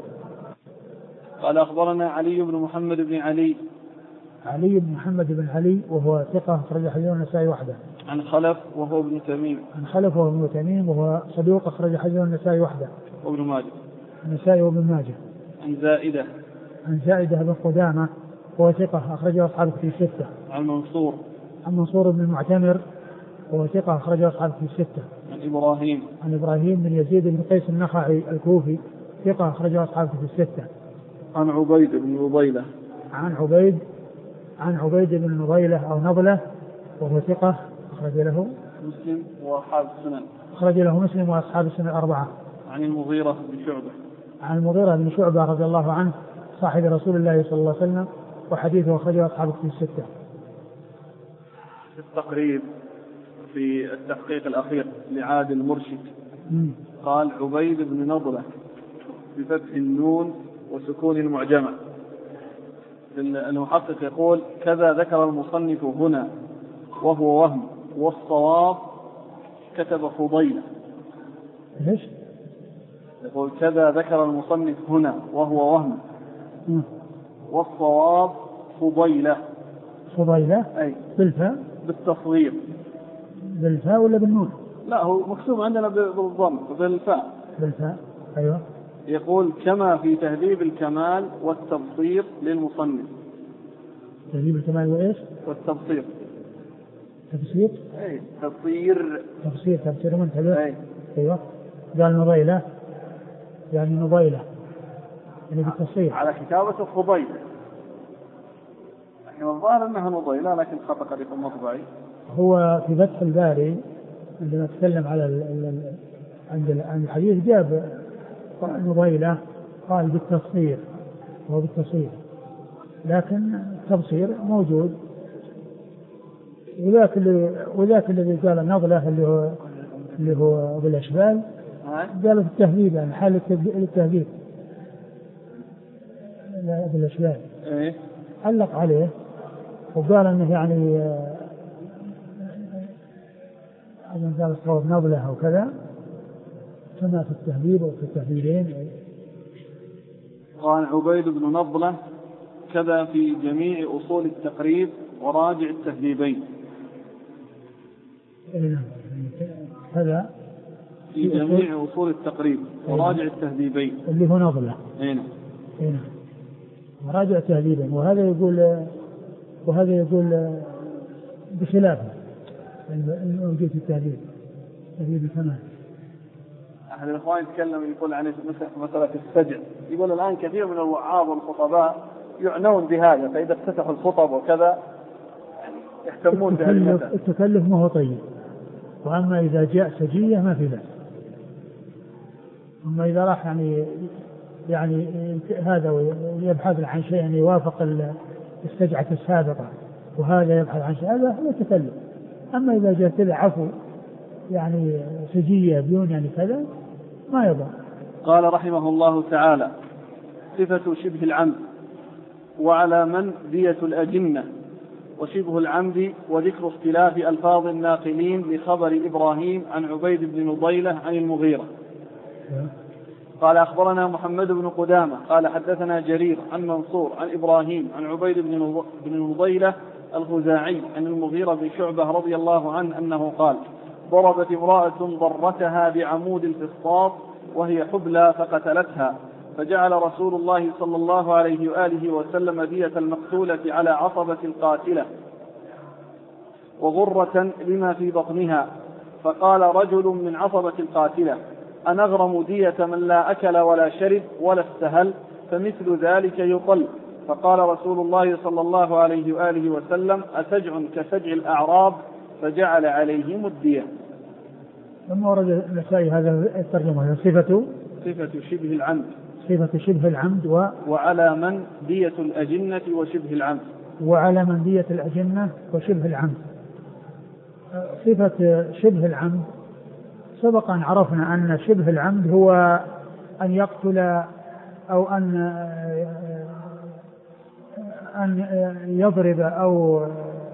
قال أخبرنا علي بن محمد بن علي. علي بن محمد بن علي وهو ثقة أخرج حديث النسائي وحده. عن خلف وهو ابن تميم. عن خلف وهو ابن تميم وهو صدوق أخرج حديث النسائي وحده. وابن ماجه. النسائي وابن ماجه. عن زائدة. عن زائدة بن قدامة وهو ثقة أخرجه أصحاب في الستة. عن منصور. عن منصور بن المعتمر وهو ثقة أخرجه أصحاب في الستة. عن إبراهيم. عن إبراهيم بن يزيد بن قيس النخعي الكوفي ثقة أخرجه أصحاب في الستة. عن عبيد بن نضيلة. عن عبيد بن نضيلة أو نضلة وهو ثقة أخرج له مسلم وأصحاب السنن. أخرج له مسلم وأصحاب السنن الأربعة. عن المغيرة بن شعبة. عن المغيرة بن شعبة رضي الله عنه صاحب رسول الله صلى الله عليه وسلم، وحديثه أخرجه أصحاب الكتب الستة. في التقريب في التحقيق الأخير لعادل المرشد قال عبيد بن نضلة بفتح النون وسكون المعجمة. المحقق يقول كذا ذكر المصنف هنا وهو وهم، والصواب كتب فضيلة. ليش؟ يقول كذا ذكر المصنف هنا وهو وهم، والصواب فضيلة. فضيلة أي بالفاء بالتصغير. بالفاء ولا بالنون؟ لا هو مكتوب عندنا بالضم بالفاء. بالفاء أيوة. يقول كما في تهذيب الكمال والتبصير للمصنف. تهذيب الكمال وإيش؟ والتبصير. تبصير؟ أي تبصير. تبصير منتبه. أي. أيوة. قال نضيلة يعني نضيلة يعني بالتصحيح على كتابة الفضيلة. يعني الظاهر أنها نضيلة لكن خطأ قد يكون مطبعي. هو في فتح الباري عندما تكلم على عند الحديث جاب نضيلة قال بالتصحيح وهو بالتصحيح، لكن التبصير موجود. وذاك الذي قال النضلة اللي هو بالأشبال قال في التهذيب يعني حال التهذيب بالأشبال علق عليه وقال انه يعني قال الصواب نضلة او كذا كما في التهذيب وفي التهذيبين. قال عبيد بن نضلة كذا في جميع أصول التقريب وراجع التهذيبين. هذا في جميع أصول التقريب وراجع التهذيبين اللي هو نضلة. هنا وراجع التهذيبين. وهذا يقول بخلافه الموجود في التهذيب كمان. أحد الإخوان يتكلم يقول عن مسألة السجع، يقول الآن كثير من الوعاظ والخطباء يعنون بهذا، فإذا افتتحوا الخطب وكذا يهتمون بهذا. التكلف ما هو طيب، وأما إذا جاء سجية ما في بأس. أما إذا راح يعني هذا ويبحث عن شيء يعني يوافق السجعة السابقة وهذا يبحث عن شيء هذا يتكلم. أما إذا جاءت له عفو يعني سجية بدون يعني كذا ما يضع. قال رحمه الله تعالى صفة شبه العمد وعلى من دية الأجنة وشبه العمد وذكر اختلاف ألفاظ الناقلين لخبر إبراهيم عن عبيد بن نضيلة عن المغيرة. قال أخبرنا محمد بن قدامة قال حدثنا جرير عن منصور عن إبراهيم عن عبيد بن نضيلة الخزاعي عن المغيرة بن شعبة رضي الله عنه أنه قال ضربت امرأة ضرتها بعمود الفسطاط وهي حبلى فقتلتها، فجعل رسول الله صلى الله عليه وآله وسلم دية المقتولة على عصبة القاتلة وغرة لما في بطنها. فقال رجل من عصبة القاتلة أنغرم دية من لا أكل ولا شرب ولا استهل، فمثل ذلك يطل. فقال رسول الله صلى الله عليه وآله وسلم أسجع كسجع الأعراب، فجعل عليهم الدية. ثم ورد النسائي هذا الترجمة صفة شبه العمد. صفة شبه العمد وعلى من دية الأجنة وشبه العمد. وعلى من دية الأجنة وشبه العمد. صفة شبه العمد سبق أن عرفنا أن شبه العمد هو أن يقتل أو أن يضرب أو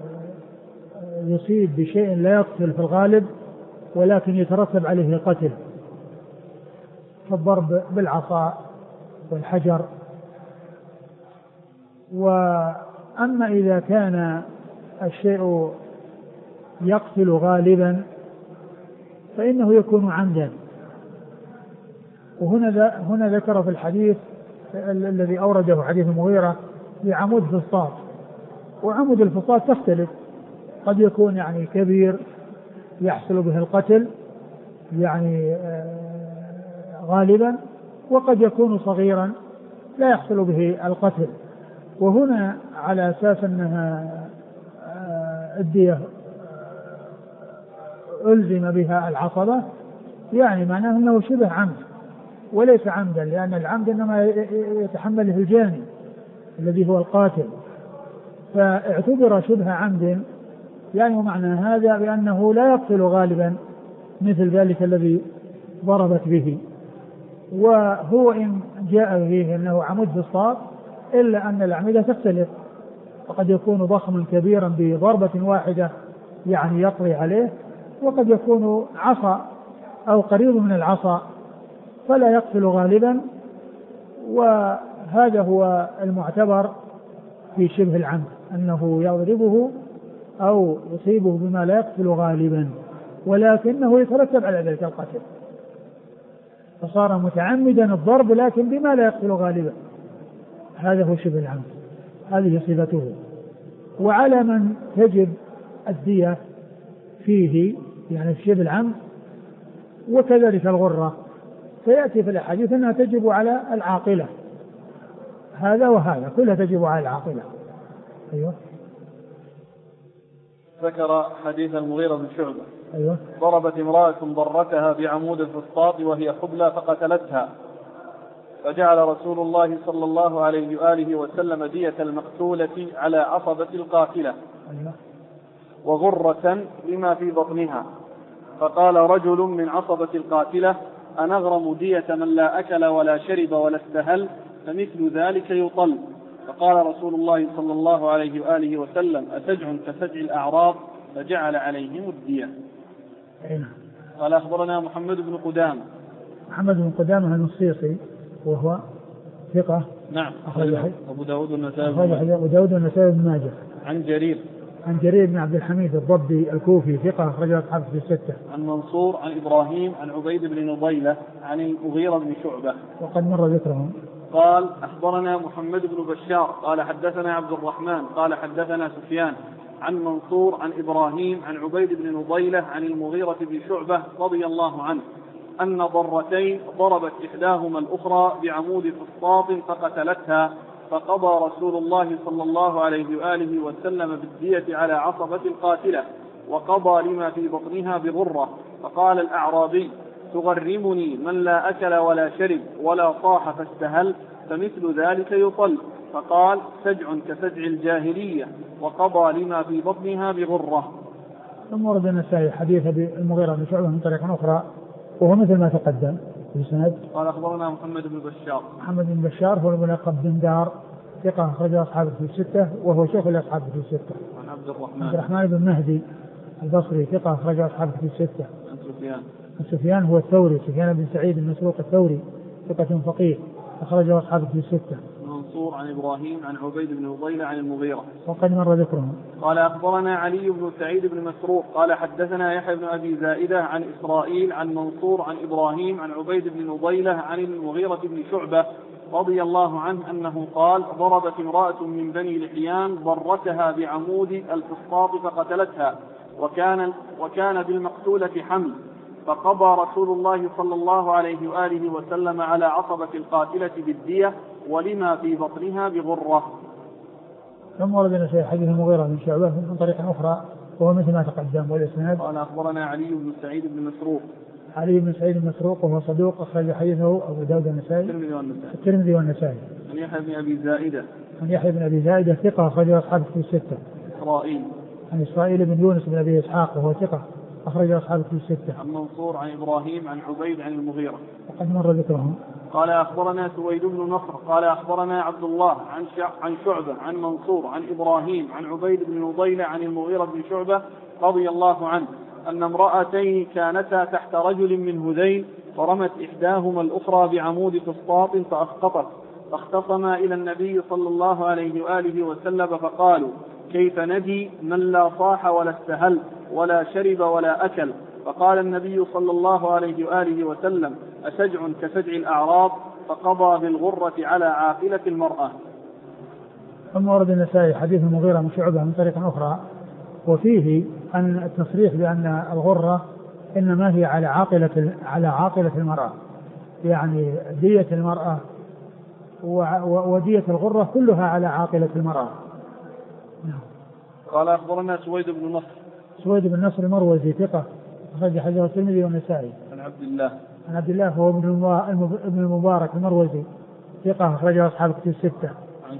يصيب بشيء لا يقتل في الغالب ولكن يترتب عليه القتل، فالضرب بالعصا والحجر. وأما إذا كان الشيء يقتل غالبا فإنه يكون عمدا. وهنا ذكر في الحديث الذي أورده حديث المغيرة بعمود فسطاط، وعمود الفسطاط تختلف، قد يكون يعني كبير يحصل به القتل يعني غالبا، وقد يكون صغيرا لا يحصل به القتل. وهنا على أساس أنها الدية ألزم بها العصبة يعني معناه أنه شبه عمد وليس عمدا، لأن العمد إنما يتحمله الجاني الذي هو القاتل، فاعتبر شبه عمد يعني معنى هذا بأنه لا يقتل غالبا مثل ذلك الذي ضربت به. وهو إن جاء فيه أنه عمود فسطاط إلا أن الأعمدة تختلف، وقد يكون ضخما كبيرا بضربة واحدة يعني يقضي عليه، وقد يكون عصا أو قريب من العصا فلا يقتل غالبا. وهذا هو المعتبر في شبه العمد، أنه يضربه أو يصيبه بما لا يقتل غالبا ولكنه يترتب على ذلك القتل، فصار متعمدا الضرب لكن بما لا يقتل غالبا، هذا هو شبه العمد، هذه صفته. وعلى من تجب الدية فيه يعني في شبه العمد وكذلك الغرة، سيأتي في الأحاديث أنها تجب على العاقلة، هذا وهذا كلها تجب على العاقلة. أيوه. ذكر حديث المغيرة بن شعبة. أيوه. ضربت امرأة ضرتها بعمود الفسطاط وهي حبلى فقتلتها، فجعل رسول الله صلى الله عليه وآله وسلم دية المقتولة على عصبة القاتلة وغرة لما في بطنها، فقال رجل من عصبة القاتلة أنغرم دية من لا أكل ولا شرب ولا استهل فمثل ذلك يطل، فقال رسول الله صلى الله عليه وآله وسلم أسجع كسجع الأعراب، فجعل عليهم الدية. قال أخبرنا محمد بن قدامة. محمد بن قدامة المصيصي وهو ثقة. نعم. أبو داود والنسائي بن ماجه. عن جرير بن عبد الحميد الضبي الكوفي ثقة أخرج أصحابه في الستة. عن منصور عن إبراهيم عن عبيد بن نضيلة عن المغيرة بن شعبة وقد مر ذكرهم. قال أخبرنا محمد بن بشار قال حدثنا عبد الرحمن قال حدثنا سفيان عن منصور عن إبراهيم عن عبيد بن نضيلة عن المغيرة بن شعبة رضي الله عنه أن ضرتين ضربت إحداهما الأخرى بعمود فسطاط فقتلتها، فقضى رسول الله صلى الله عليه وآله وسلم بالدية على عصبة القاتلة، وقضى لما في بطنها بغرة. فقال الأعرابي تغرمني من لا أكل ولا شرب ولا صاح فاستهل، فمثل ذلك يطل، فقال سجع كسجع الجاهلية، وقضى لما في بطنها بغرة. ثم ورد النسائي حديث المغيرة بن شعبة من طريق أخرى وهو مثل ما تقدم في السند. قال أخبرنا محمد بن بشار. محمد بن بشار هو الملقب بن دار ثقة أخرج أصحابه في الستة وهو شيخ لأصحابه في الستة. عن عبد الرحمن بن مهدي البصري ثقة أخرج أصحابه في الستة. عن سفيان هو الثوري، سفيان بن سعيد المسروق الثوري ثقة فقيه أخرج أصحابه في الستة. منصور عن إبراهيم عن عبيد بن نضيلة عن المغيرة وقد مر ذكرهم. قال أخبرنا علي بن سعيد بن مسروق قال حدثنا يحيى بن أبي زائدة عن إسرائيل عن منصور عن إبراهيم عن عبيد بن نضيلة عن المغيرة بن شعبة رضي الله عنه أنه قال ضربت امرأة من بني لحيان ضرتها بعمود الفسطاط فقتلتها، وكان بالمقتولة حمل، فقضى رسول الله صلى الله عليه وآله وسلم على عصبة القاتلة بالدية ولما في بطنها بغرة. ثم وردنا في حديث المغيرة بن شعبة من طريق أخرى وهو مثل ما تقدم والإسناد. قال أخبرنا علي بن سعيد بن مسروق. علي بن سعيد المسروق وهو صدوق أخرج حديثه أبو داود النسائي الترمذي والنسائي. عن يحيى بن أبي زائدة. عن يحيى بن أبي زائدة ثقة أخرج أصحابه في الستة. إسرائيل. عن إسرائيل بن يونس بن أبي إسحاق وهو ثقة أخرج أصحابه في الستة. عن منصور عن إبراهيم عن عبيد عن المغيرة وقد مر ذكرهم. قال أخبرنا سويد بن نصر قال أخبرنا عبد الله عن شعبة عن منصور عن إبراهيم عن عبيد بن نضيلة عن المغيرة بن شعبة رضي الله عنه أن امرأتين كانتا تحت رجل من هذيل، فرمت إحداهما الأخرى بعمود فسطاط فأسقطت، فاختصما إلى النبي صلى الله عليه وآله وسلم فقالوا كيف ندي من لا صاح ولا استهل ولا شرب ولا أكل؟ فقال النبي صلى الله عليه وآله وسلم أسجع كسجع الأعراب، فقضى بالغرة على عاقلة المرأة. ثم ورد النسائي حديث المغيرة بن شعبة من طريق أخرى وفيه أن التصريح بأن الغرة إنما هي على عاقلة المرأة، يعني دية المرأة ودية الغرة كلها على عاقلة المرأة. قال أخبرنا سويد بن نصر. سويد بن نصر المروزي ثقة أخرج حديثه الترمذي والنسائي. عن عبد الله هو ابن المبارك المروزي ثقة أخرجه أصحاب الكتب الستة.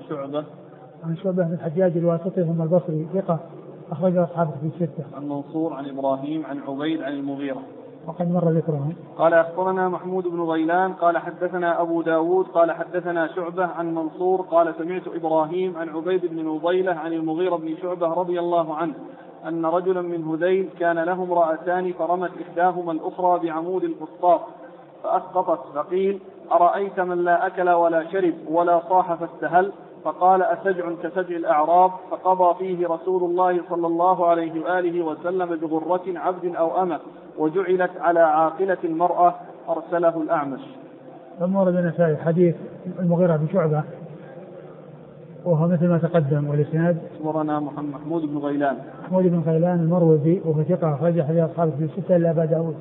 عن شعبة بن الحجاج الواسطي ثم البصري ثقة أخرجه أصحاب الكتب الستة. عن منصور عن إبراهيم عن عبيد عن المغيرة وقد مر ذكرهم. قال أخبرنا محمود بن غيلان قال حدثنا أبو داود قال حدثنا شعبة عن منصور قال سمعت إبراهيم عن عبيد بن نضيلة عن المغيرة بن شعبة رضي الله عنه أن رجلا من هذيل كان له امرأتان فرمت إحداهما الأخرى بعمود الفسطاط فأسقطت، فقيل أرأيت من لا أكل ولا شرب ولا صاح فاستهل؟ فقال أسجع كسجع الأعراب؟ فقضى فيه رسول الله صلى الله عليه وآله وسلم بغرة عبد أو أمة وجعلت على عاقلة المرأة. أرسله الأعمش. ثم ورد النسائي حديث المغيرة بن شعبة وهو مثل ما تقدم، والإسناد أخبرنا محمود بن غيلان بن غيلان المروزي وهو ثقة أخرج حديث أصحابه في الستة إلا أبا داود.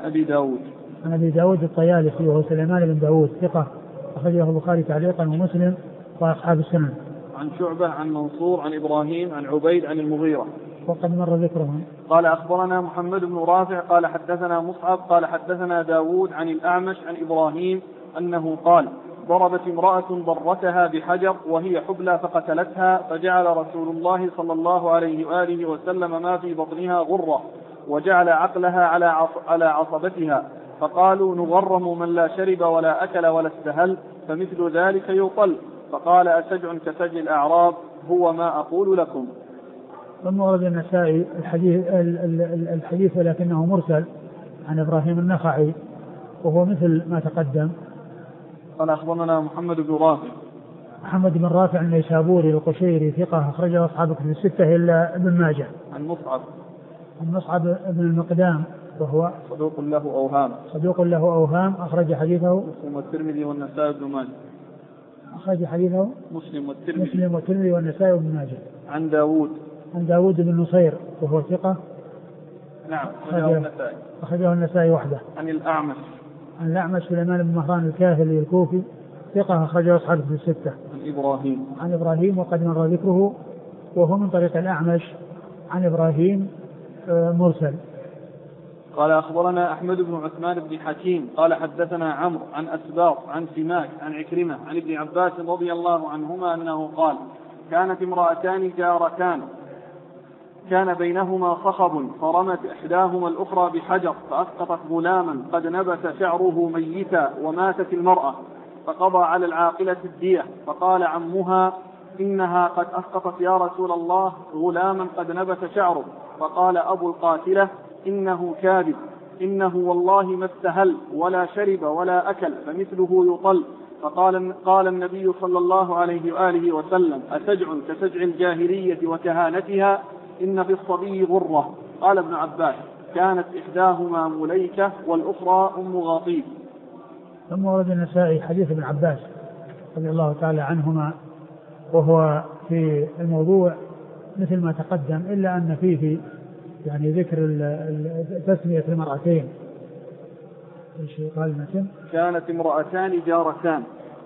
عن أبي داود الطيالسي وهو سليمان بن داود ثقة أخرجه البخاري تعليقا ومسلم وأصحاب السنن. عن شعبة عن منصور عن إبراهيم عن عبيد عن المغيرة وقد مر ذكرهم. قال أخبرنا محمد بن رافع قال حدثنا مصعب قال حدثنا داود عن الأعمش عن إبراهيم أنه قال ضربت امرأة ضرتها بحجر وهي حبلى فقتلتها، فجعل رسول الله صلى الله عليه وآله وسلم ما في بطنها غرة وجعل عقلها على عصبتها، فقالوا نغرم من لا شرب ولا أكل ولا استهل فمثل ذلك يطل. فقال أسجع كسجع الأعراب؟ هو ما أقول لكم. ثم ورد النسائي الحديث ولكنه مرسل عن إبراهيم النخعي وهو مثل ما تقدم. قال أخبرنا محمد بن رافع النيسابوري القشيري ثقة أخرجه أصحاب الكتب الستة إلا ابن ماجه. عن مصعب بن المقدام وهو صدوق له أوهام أخرج حديثه مسلم والترمذي والنسائي بن ماجه. أخرج حديثه مسلم والترمذي والنسائي بن ماجه. عن داود بن نصير وهو ثقة أخرجه النسائي وحده. عن الأعمش سليمان بن مهران الكاهلي الكوفي ثقة أخرجه أصحاب في الستة. عن إبراهيم وقد مر ذكره وهو من طريق الأعمش عن إبراهيم مرسل. قال أخبرنا أحمد بن عثمان بن حكيم قال حدثنا عمرو عن أسباط عن سماك عن عكرمة عن ابن عباس رضي الله عنهما أنه قال كانت امرأتان جارتان كان بينهما صخب فرمت إحداهما الأخرى بحجر فأسقطت غلاما قد نبت شعره ميتا وماتت المرأة، فقضى على العاقلة الدية. فقال عمها إنها قد أسقطت يا رسول الله غلاما قد نبت شعره. فقال أبو القاتلة إنه كاذب، إنه والله ما استهل ولا شرب ولا أكل فمثله يطل. قال النبي صلى الله عليه وآله وسلم أسجع كسجع الجاهلية وكهانتها إن في الصبي غرة. قال ابن عباس كانت إحداهما مليكة والأخرى أم غاطيب. ثم ورد النسائي حديث ابن عباس رضي الله تعالى عنهما وهو في الموضوع مثل ما تقدم إلا أن فيه يعني ذكر تسمية المرأتين. ايش قال مثل؟ كانت امرأتان جارتان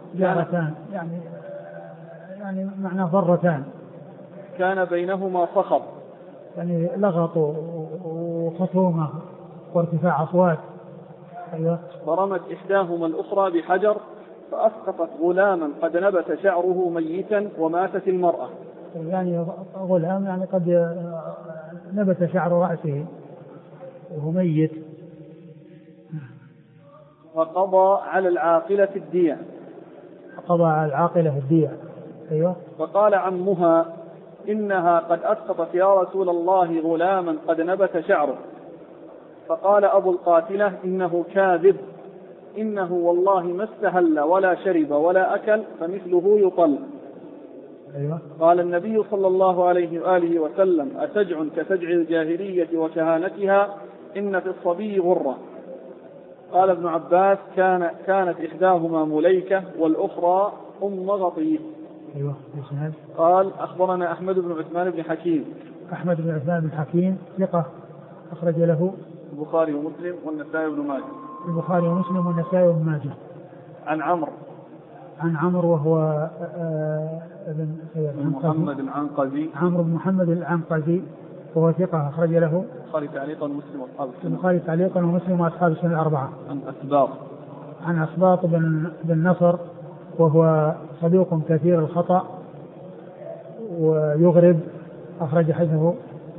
يعني معنى ضرتان. كان بينهما صخب يعني لغط وخصومة وارتفاع أصوات. أيوة. فرمت إحداهما الأخرى بحجر فأسقطت غلاما قد نبت شعره ميتا وماتت المرأة. يعني غلام يعني قد نبت شعر رأسه وهو ميت. وقضى على العاقلة الدية. أيوة. فقال عمها إنها قد أسقطت يا رسول الله غلاما قد نبت شعره. فقال أبو القاتلة إنه كاذب، إنه والله ما استهل ولا شرب ولا أكل فمثله يطل. أيوة. قال النبي صلى الله عليه وآله وسلم أسجع كسجع الجاهلية وكهانتها إن في الصبي غرة. قال ابن عباس كانت إحداهما مليكة والأخرى أم غطيب. أيوة. قال أخبرنا أحمد بن عثمان بن حكيم ثقة أخرج له البخاري ومسلم والنسائي بن ماجه. عن عمرو وهو محمد العنقزي. عمرو بن محمد العنقزي وهو ثقة أخرج له البخاري تعليقا ومسلم وأصحاب السنن. البخاري تعليقا ومسلم وأصحاب السنن الأربعة. عن أسباط بن نصر وهو صدوق كثير الخطأ ويغرب أخرج حديثه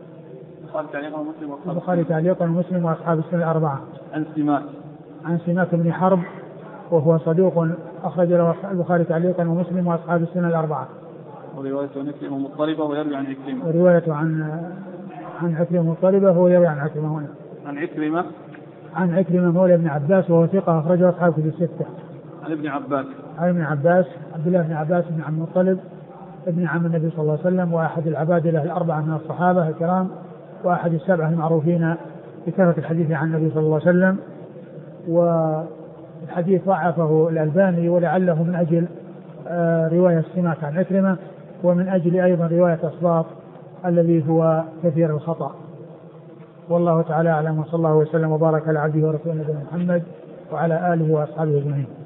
البخاري تعليقا ومسلم وأصحاب السنن الأربعة. عن سماك بن حرب وهو صدوق أخرج له البخاري تعليقا ومسلم وأصحاب السنن الأربعة. ورواية عن عكرمة مضطربة ويروي عن عكرمة. ورواية عن عكرمة مضطربة هو يروي عن عكرمة هنا. عن عكرمة مولى ابن عباس وهو ثقة أخرجه أصحاب كتب الستة. عن ابن عباس عبد الله بن عباس بن عبد المطلب ابن عم النبي صلى الله عليه وسلم وأحد العبادلة الأربعة من الصحابة الكرام وأحد السبعة المعروفين بكثرة الحديث عن النبي صلى الله عليه وسلم. والحديث ضعفه الألباني ولعله من أجل رواية سماك عن عكرمة ومن أجل أيضا رواية أسباط الذي هو كثير الخطأ. والله تعالى أعلم وصلى الله وسلم وبارك على عبده ورسوله محمد وعلى آله وأصحابه أجمعين.